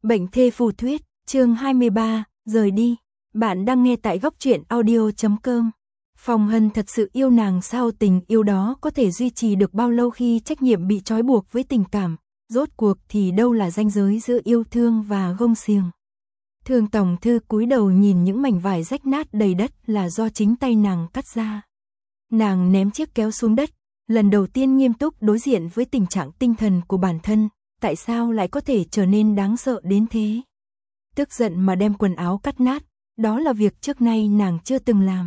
Bệnh thê phù thuyết, chương 23, rời đi. Bạn đang nghe tại góc truyện audio.com. Phong Hân thật sự yêu nàng sao? Tình yêu đó có thể duy trì được bao lâu khi trách nhiệm bị trói buộc với tình cảm? Rốt cuộc thì đâu là ranh giới giữa yêu thương và gông xiềng? Thương Tòng Thư cúi đầu nhìn những mảnh vải rách nát đầy đất là do chính tay nàng cắt ra. Nàng ném chiếc kéo xuống đất, lần đầu tiên nghiêm túc đối diện với tình trạng tinh thần của bản thân. Tại sao lại có thể trở nên đáng sợ đến thế? Tức giận mà đem quần áo cắt nát, đó là việc trước nay nàng chưa từng làm.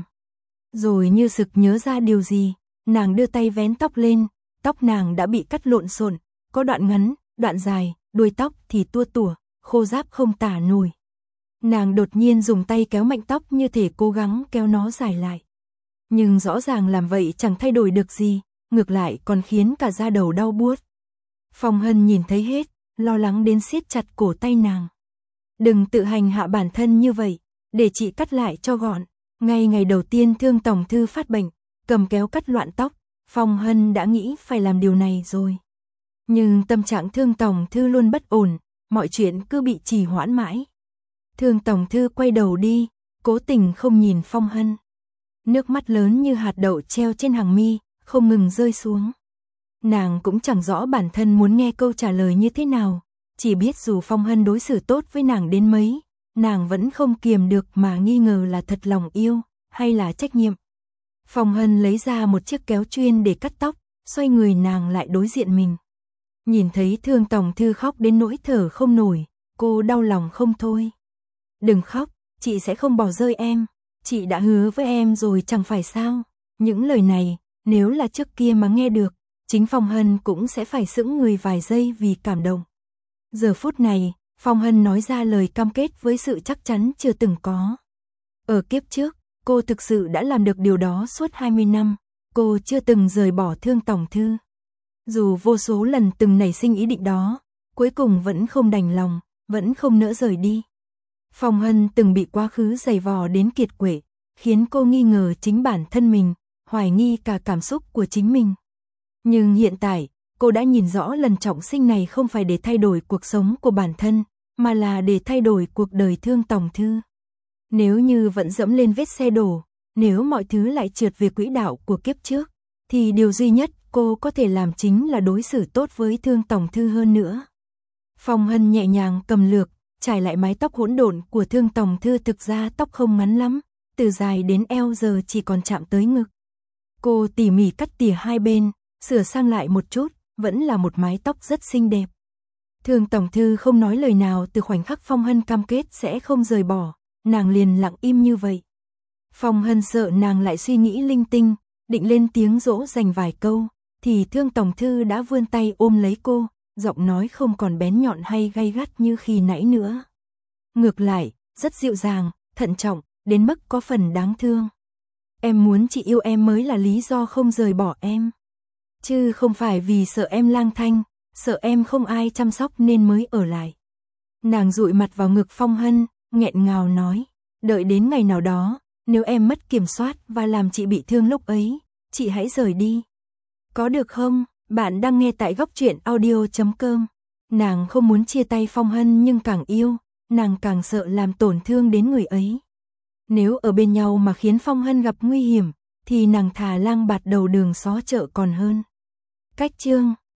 Rồi như sực nhớ ra điều gì, nàng đưa tay vén tóc lên, tóc nàng đã bị cắt lộn xộn, có đoạn ngắn, đoạn dài, đuôi tóc thì tua tủa, khô ráp không tả nổi. Nàng đột nhiên dùng tay kéo mạnh tóc như thể cố gắng kéo nó dài lại. Nhưng rõ ràng làm vậy chẳng thay đổi được gì, ngược lại còn khiến cả da đầu đau buốt. Phong Hân nhìn thấy hết, lo lắng đến siết chặt cổ tay nàng. Đừng tự hành hạ bản thân như vậy, để chị cắt lại cho gọn. Ngay ngày đầu tiên Thương Tòng Thư phát bệnh, cầm kéo cắt loạn tóc, Phong Hân đã nghĩ phải làm điều này rồi. Nhưng tâm trạng Thương Tòng Thư luôn bất ổn, mọi chuyện cứ bị trì hoãn mãi. Thương Tòng Thư quay đầu đi, cố tình không nhìn Phong Hân. Nước mắt lớn như hạt đậu treo trên hàng mi, không ngừng rơi xuống. Nàng cũng chẳng rõ bản thân muốn nghe câu trả lời như thế nào, chỉ biết dù Phong Hân đối xử tốt với nàng đến mấy, nàng vẫn không kiềm được mà nghi ngờ là thật lòng yêu, hay là trách nhiệm. Phong Hân lấy ra một chiếc kéo chuyên để cắt tóc, xoay người nàng lại đối diện mình. Nhìn thấy Thương Tòng Thư khóc đến nỗi thở không nổi, cô đau lòng không thôi. Đừng khóc, chị sẽ không bỏ rơi em, chị đã hứa với em rồi chẳng phải sao. Những lời này, nếu là trước kia mà nghe được, chính Phong Hân cũng sẽ phải sững người vài giây vì cảm động. Giờ phút này, Phong Hân nói ra lời cam kết với sự chắc chắn chưa từng có. Ở kiếp trước, cô thực sự đã làm được điều đó suốt 20 năm, cô chưa từng rời bỏ Thương Tòng Thư. Dù vô số lần từng nảy sinh ý định đó, cuối cùng vẫn không đành lòng, vẫn không nỡ rời đi. Phong Hân từng bị quá khứ giày vò đến kiệt quệ, khiến cô nghi ngờ chính bản thân mình, hoài nghi cả cảm xúc của chính mình. Nhưng hiện tại, cô đã nhìn rõ lần trọng sinh này không phải để thay đổi cuộc sống của bản thân, mà là để thay đổi cuộc đời Thương Tòng Thư. Nếu như vẫn dẫm lên vết xe đổ, nếu mọi thứ lại trượt về quỹ đạo của kiếp trước, thì điều duy nhất cô có thể làm chính là đối xử tốt với Thương Tòng Thư hơn nữa. Phong Hân nhẹ nhàng cầm lược, trải lại mái tóc hỗn độn của Thương Tòng Thư. Thực ra tóc không ngắn lắm, từ dài đến eo giờ chỉ còn chạm tới ngực. Cô tỉ mỉ cắt tỉa hai bên, sửa sang lại một chút, vẫn là một mái tóc rất xinh đẹp. Thương Tòng Thư không nói lời nào. Từ khoảnh khắc Phong Hân cam kết sẽ không rời bỏ, nàng liền lặng im như vậy. Phong Hân sợ nàng lại suy nghĩ linh tinh, định lên tiếng dỗ dành vài câu, thì Thương Tòng Thư đã vươn tay ôm lấy cô, giọng nói không còn bén nhọn hay gay gắt như khi nãy nữa. Ngược lại, rất dịu dàng, thận trọng, đến mức có phần đáng thương. Em muốn chị yêu em mới là lý do không rời bỏ em, chứ không phải vì sợ em lang thang, sợ em không ai chăm sóc nên mới ở lại. Nàng dụi mặt vào ngực Phong Hân, nghẹn ngào nói, đợi đến ngày nào đó, nếu em mất kiểm soát và làm chị bị thương lúc ấy, chị hãy rời đi. Có được không? Bạn đang nghe tại góc truyện audio.com. Nàng không muốn chia tay Phong Hân, nhưng càng yêu, nàng càng sợ làm tổn thương đến người ấy. Nếu ở bên nhau mà khiến Phong Hân gặp nguy hiểm, thì nàng thà lang bạt đầu đường xó chợ còn hơn. Cách chương